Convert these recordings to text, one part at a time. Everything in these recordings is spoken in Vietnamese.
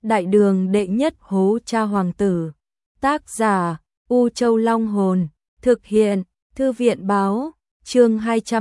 Đại đường đệ nhất hố cha hoàng tử. Tác giả U Châu Long Hồn. Thực hiện Thư viện Báo. Chương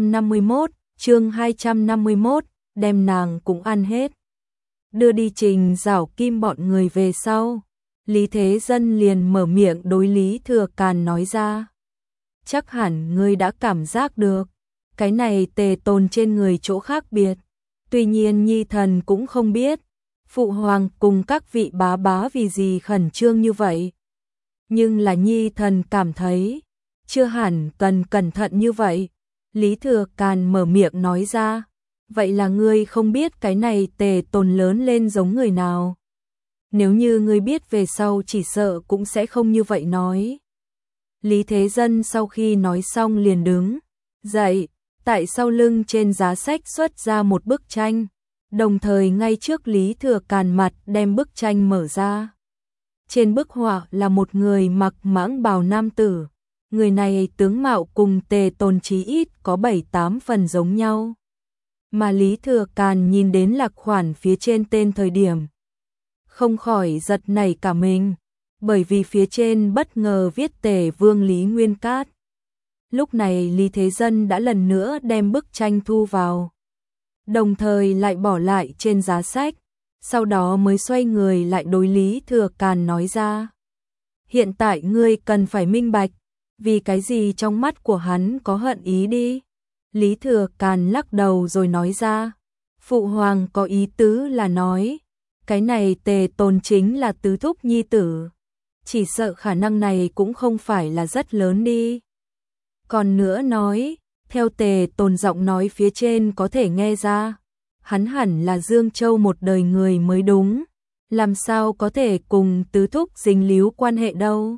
251, đem nàng cũng ăn hết. Đưa đi Trình Giảo Kim bọn người về sau, Lý Thế Dân liền mở miệng đối Lý Thừa Càn nói ra. Chắc hẳn ngươi đã cảm giác được, cái này Tề Tồn trên người chỗ khác biệt. Tuy nhiên nhi thần cũng không biết, Phụ Hoàng cùng các vị bá bá vì gì khẩn trương như vậy. Nhưng là nhi thần cảm thấy, chưa hẳn cần cẩn thận như vậy. Lý Thừa Càn mở miệng nói ra. Vậy là ngươi không biết cái này Tề Tồn lớn lên giống người nào. Nếu như ngươi biết về sau chỉ sợ cũng sẽ không như vậy nói. Lý Thế Dân sau khi nói xong liền đứng dậy, tại sau lưng trên giá sách xuất ra một bức tranh, đồng thời ngay trước Lý Thừa Càn mặt đem bức tranh mở ra. Trên bức họa là một người mặc mãng bào nam tử, người này tướng mạo cùng Tề Tồn chí ít có 7-8 phần giống nhau. Mà Lý Thừa Càn nhìn đến lạc khoản phía trên tên thời điểm, không khỏi giật nảy cả mình, bởi vì phía trên bất ngờ viết Tề Vương Lý Nguyên Cát. Lúc này Lý Thế Dân đã lần nữa đem bức tranh thu vào, đồng thời lại bỏ lại trên giá sách, sau đó mới xoay người lại đối Lý Thừa Càn nói ra. Hiện tại ngươi cần phải minh bạch, vì cái gì trong mắt của hắn có hận ý đi. Lý Thừa Càn lắc đầu rồi nói ra. Phụ Hoàng có ý tứ là nói, cái này Tề Tồn chính là tứ thúc nhi tử. Chỉ sợ khả năng này cũng không phải là rất lớn đi. Còn nữa nói, theo Tề Tồn giọng nói phía trên có thể nghe ra, hắn hẳn là Dương Châu một đời người mới đúng, làm sao có thể cùng tứ thúc dính líu quan hệ đâu.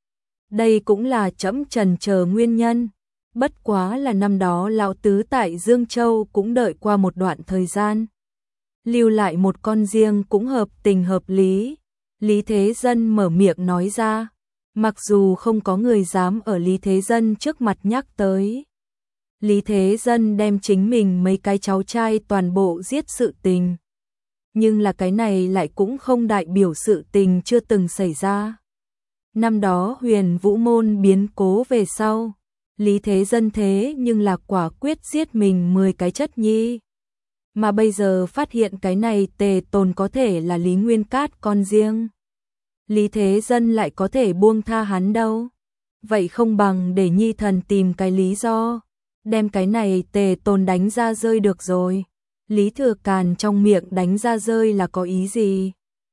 Đây cũng là trẫm trần chờ nguyên nhân, bất quá là năm đó lão tứ tại Dương Châu cũng đợi qua một đoạn thời gian. Lưu lại một con riêng cũng hợp tình hợp lý. Lý Thế Dân mở miệng nói ra, mặc dù không có người dám ở Lý Thế Dân trước mặt nhắc tới. Lý Thế Dân đem chính mình mấy cái cháu trai toàn bộ giết sự tình. Nhưng là cái này lại cũng không đại biểu sự tình chưa từng xảy ra. Năm đó Huyền Vũ Môn biến cố về sau, Lý Thế Dân thế nhưng là quả quyết giết mình 10 cái chất nhi. Mà bây giờ phát hiện cái này Tề Tồn có thể là Lý Nguyên Cát con riêng. Lý Thế Dân lại có thể buông tha hắn đâu. Vậy không bằng để nhi thần tìm cái lý do, đem cái này Tề Tồn đánh ra rơi được rồi. Lý Thừa Càn trong miệng đánh ra rơi là có ý gì?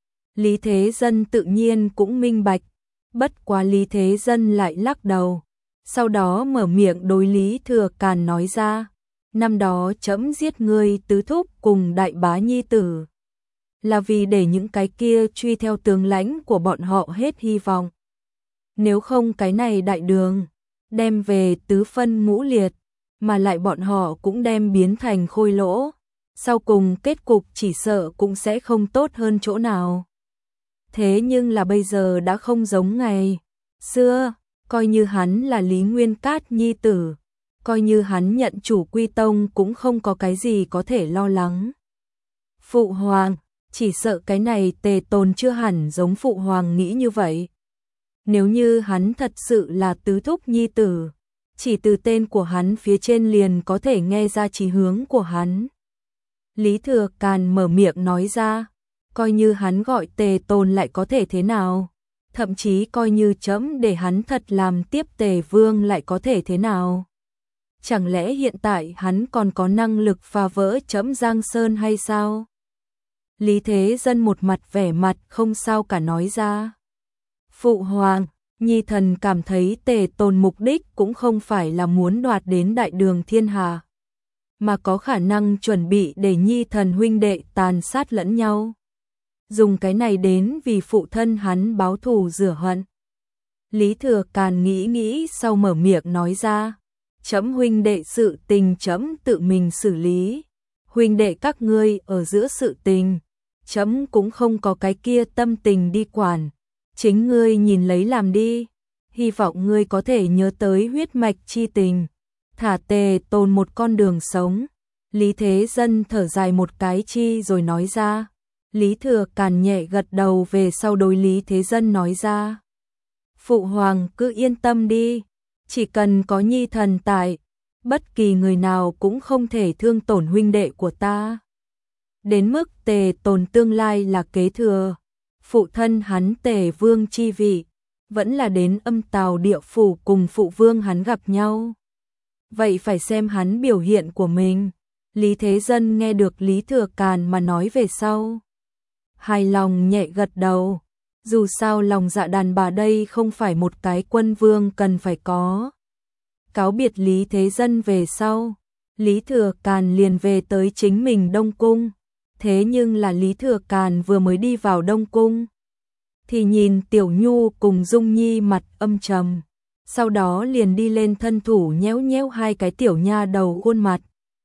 Lý Thế Dân tự nhiên cũng minh bạch, bất quá Lý Thế Dân lại lắc đầu. Sau đó mở miệng đối Lý Thừa Càn nói ra, năm đó trẫm giết ngươi tứ thúc cùng đại bá nhi tử, là vì để những cái kia truy theo tướng lãnh của bọn họ hết hy vọng. Nếu không cái này đại đường, đem về tứ phân ngũ liệt, mà lại bọn họ cũng đem biến thành khôi lỗ, sau cùng kết cục chỉ sợ cũng sẽ không tốt hơn chỗ nào. Thế nhưng là bây giờ đã không giống ngày xưa. Coi như hắn là Lý Nguyên Cát nhi tử, coi như hắn nhận chủ quy tông cũng không có cái gì có thể lo lắng. Phụ Hoàng, chỉ sợ cái này Tề Tồn chưa hẳn giống Phụ Hoàng nghĩ như vậy. Nếu như hắn thật sự là tứ thúc nhi tử, chỉ từ tên của hắn phía trên liền có thể nghe ra chí hướng của hắn. Lý Thừa Càn mở miệng nói ra, coi như hắn gọi Tề Tồn lại có thể thế nào? Thậm chí coi như trẫm để hắn thật làm tiếp Tề Vương lại có thể thế nào? Chẳng lẽ hiện tại hắn còn có năng lực phá vỡ trẫm Giang Sơn hay sao? Lý Thế Dân một mặt vẻ mặt không sao cả nói ra. Phụ Hoàng, nhi thần cảm thấy Tề Tồn mục đích cũng không phải là muốn đoạt đến đại đường thiên hà, mà có khả năng chuẩn bị để nhi thần huynh đệ tàn sát lẫn nhau. Dùng cái này đến vì phụ thân hắn báo thù rửa hận. Lý Thừa Càn nghĩ sau mở miệng nói ra, trẫm huynh đệ sự tình trẫm tự mình xử lý, huynh đệ các ngươi ở giữa sự tình, trẫm cũng không có cái kia tâm tình đi quản, chính ngươi nhìn lấy làm đi, hy vọng ngươi có thể nhớ tới huyết mạch chi tình, thả Tề Tồn một con đường sống. Lý Thế Dân thở dài một cái chi rồi nói ra. Lý Thừa Càn nhẹ gật đầu về sau đối Lý Thế Dân nói ra. Phụ hoàng cứ yên tâm đi, chỉ cần có nhi thần tại, bất kỳ người nào cũng không thể thương tổn huynh đệ của ta. Đến mức Tề Tồn tương lai là kế thừa, phụ thân hắn Tề Vương chi vị, vẫn là đến Âm Tào Địa Phủ cùng phụ vương hắn gặp nhau. Vậy phải xem hắn biểu hiện của mình. Lý Thế Dân nghe được Lý Thừa Càn mà nói về sau, hài lòng nhẹ gật đầu. Dù sao lòng dạ đàn bà đây không phải một cái quân vương cần phải có. Cáo biệt Lý Thế Dân về sau, Lý Thừa Càn liền về tới chính mình Đông Cung. Thế nhưng là Lý Thừa Càn vừa mới đi vào Đông Cung, thì nhìn Tiểu Nhu cùng Dung Nhi mặt âm trầm, sau đó liền đi lên thân thủ nhéo nhéo hai cái tiểu nha đầu khuôn mặt.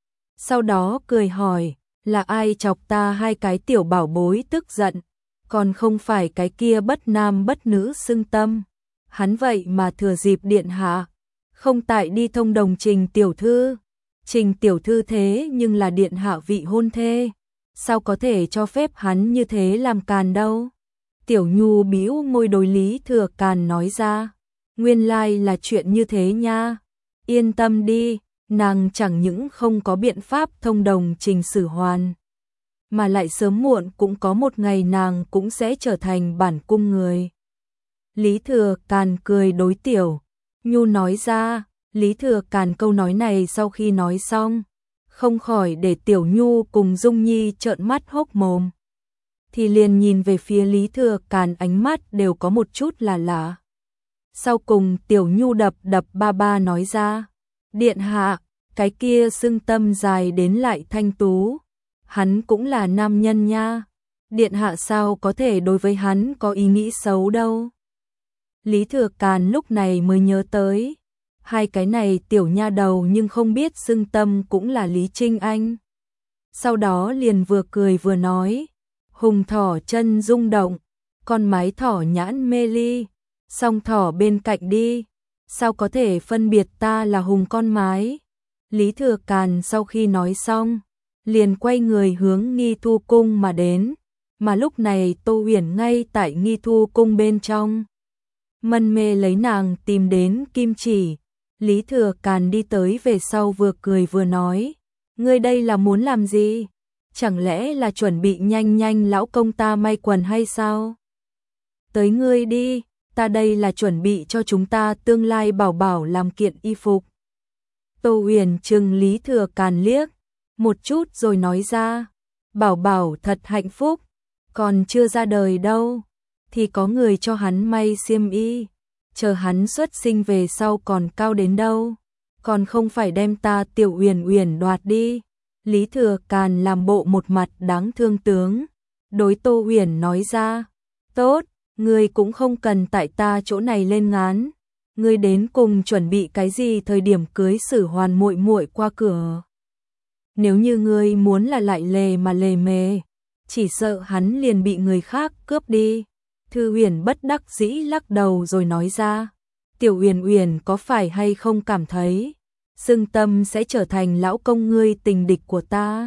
Sau đó cười hỏi, là ai chọc ta hai cái tiểu bảo bối tức giận, còn không phải cái kia bất nam bất nữ xưng tâm. Hắn vậy mà thừa dịp điện hạ không tại đi thông đồng Trình tiểu thư. Trình tiểu thư thế nhưng là điện hạ vị hôn thê, sao có thể cho phép hắn như thế làm càn đâu. Tiểu Nhu bĩu môi đối Lý Thừa Càn nói ra, nguyên lai là chuyện như thế nha. Yên tâm đi, nàng chẳng những không có biện pháp thông đồng Trình Sử Hoàn, mà lại sớm muộn cũng có một ngày nàng cũng sẽ trở thành bản cung người. Lý Thừa Càn cười đối Tiểu Nhu nói ra. Lý Thừa Càn câu nói này sau khi nói xong, không khỏi để Tiểu Nhu cùng Dung Nhi trợn mắt hốc mồm, thì liền nhìn về phía Lý Thừa Càn, ánh mắt đều có một chút là lạ. Sau cùng Tiểu Nhu đập ba ba nói ra, điện hạ, cái kia xưng tâm dài đến lại thanh tú, hắn cũng là nam nhân nha, điện hạ sao có thể đối với hắn có ý nghĩ xấu đâu. Lý Thừa Càn lúc này mới nhớ tới, hai cái này tiểu nha đầu nhưng không biết xưng tâm cũng là Lý Trinh Anh. Sau đó liền vừa cười vừa nói, hùng thỏ chân rung động, con mái thỏ nhãn mê ly, song thỏ bên cạnh đi, sao có thể phân biệt ta là hùng con mái. Lý Thừa Càn sau khi nói xong, liền quay người hướng Nghi Thu Cung mà đến, mà lúc này Tô Huyền ngay tại Nghi Thu Cung bên trong, mân mê lấy nàng tìm đến kim chỉ. Lý Thừa Càn đi tới về sau vừa cười vừa nói, ngươi đây là muốn làm gì? Chẳng lẽ là chuẩn bị nhanh nhanh lão công ta may quần hay sao? Tới ngươi đi, ta đây là chuẩn bị cho chúng ta tương lai bảo bảo làm kiện y phục. Tô Huyền trừng Lý Thừa Càn liếc một chút rồi nói ra, bảo bảo thật hạnh phúc, còn chưa ra đời đâu, thì có người cho hắn may xiêm y. Chờ hắn xuất sinh về sau còn cao đến đâu, còn không phải đem ta Tiểu Uyển Uyển đoạt đi. Lý Thừa Càn làm bộ một mặt đáng thương tướng, đối Tô Huyền nói ra, tốt, ngươi cũng không cần tại ta chỗ này lên ngán, ngươi đến cùng chuẩn bị cái gì thời điểm cưới Sử Hoàn muội muội qua cửa. Nếu như ngươi muốn là lại lề mà lề mề, chỉ sợ hắn liền bị người khác cướp đi. Thư Huyền bất đắc dĩ lắc đầu rồi nói ra, Tiểu Uyển Uyển có phải hay không cảm thấy xưng tâm sẽ trở thành lão công ngươi tình địch của ta?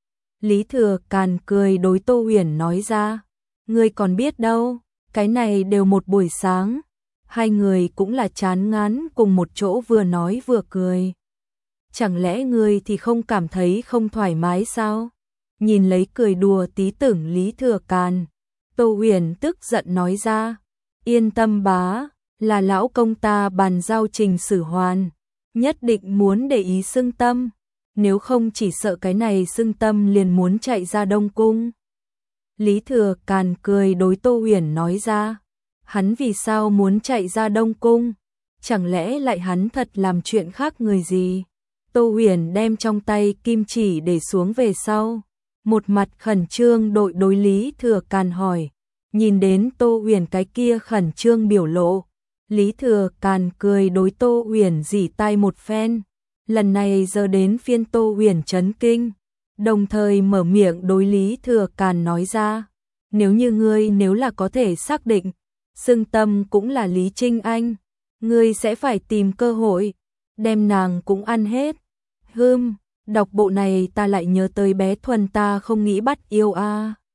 Lý Thừa Càn cười đối Tô Huyền nói ra, ngươi còn biết đâu, cái này đều một buổi sáng. Hai người cũng là chán ngán cùng một chỗ vừa nói vừa cười. Chẳng lẽ ngươi thì không cảm thấy không thoải mái sao? Nhìn lấy cười đùa tí tưởng Lý Thừa Càn, Tô Huyền tức giận nói ra, yên tâm bá, là lão công ta bàn giao Trình Sử Hoàn, nhất định muốn để ý xưng tâm, nếu không chỉ sợ cái này xưng tâm liền muốn chạy ra Đông Cung. Lý Thừa Càn cười đối Tô Huyền nói ra, hắn vì sao muốn chạy ra Đông Cung, chẳng lẽ lại hắn thật làm chuyện khác người gì? Tô Huyền đem trong tay kim chỉ để xuống về sau, một mặt khẩn trương đối Lý Thừa Càn hỏi. Nhìn đến Tô Huyền cái kia khẩn trương biểu lộ, Lý Thừa Càn cười đối Tô Huyền rỉ tai một phen. Lần này giờ đến phiên Tô Huyền chấn kinh, đồng thời mở miệng đối Lý Thừa Càn nói ra, nếu là có thể xác định xưng tâm cũng là Lý Trinh Anh, ngươi sẽ phải tìm cơ hội đem nàng cũng ăn hết. Đọc bộ này ta lại nhớ tới bé Thuần ta không nghĩ bắt yêu a.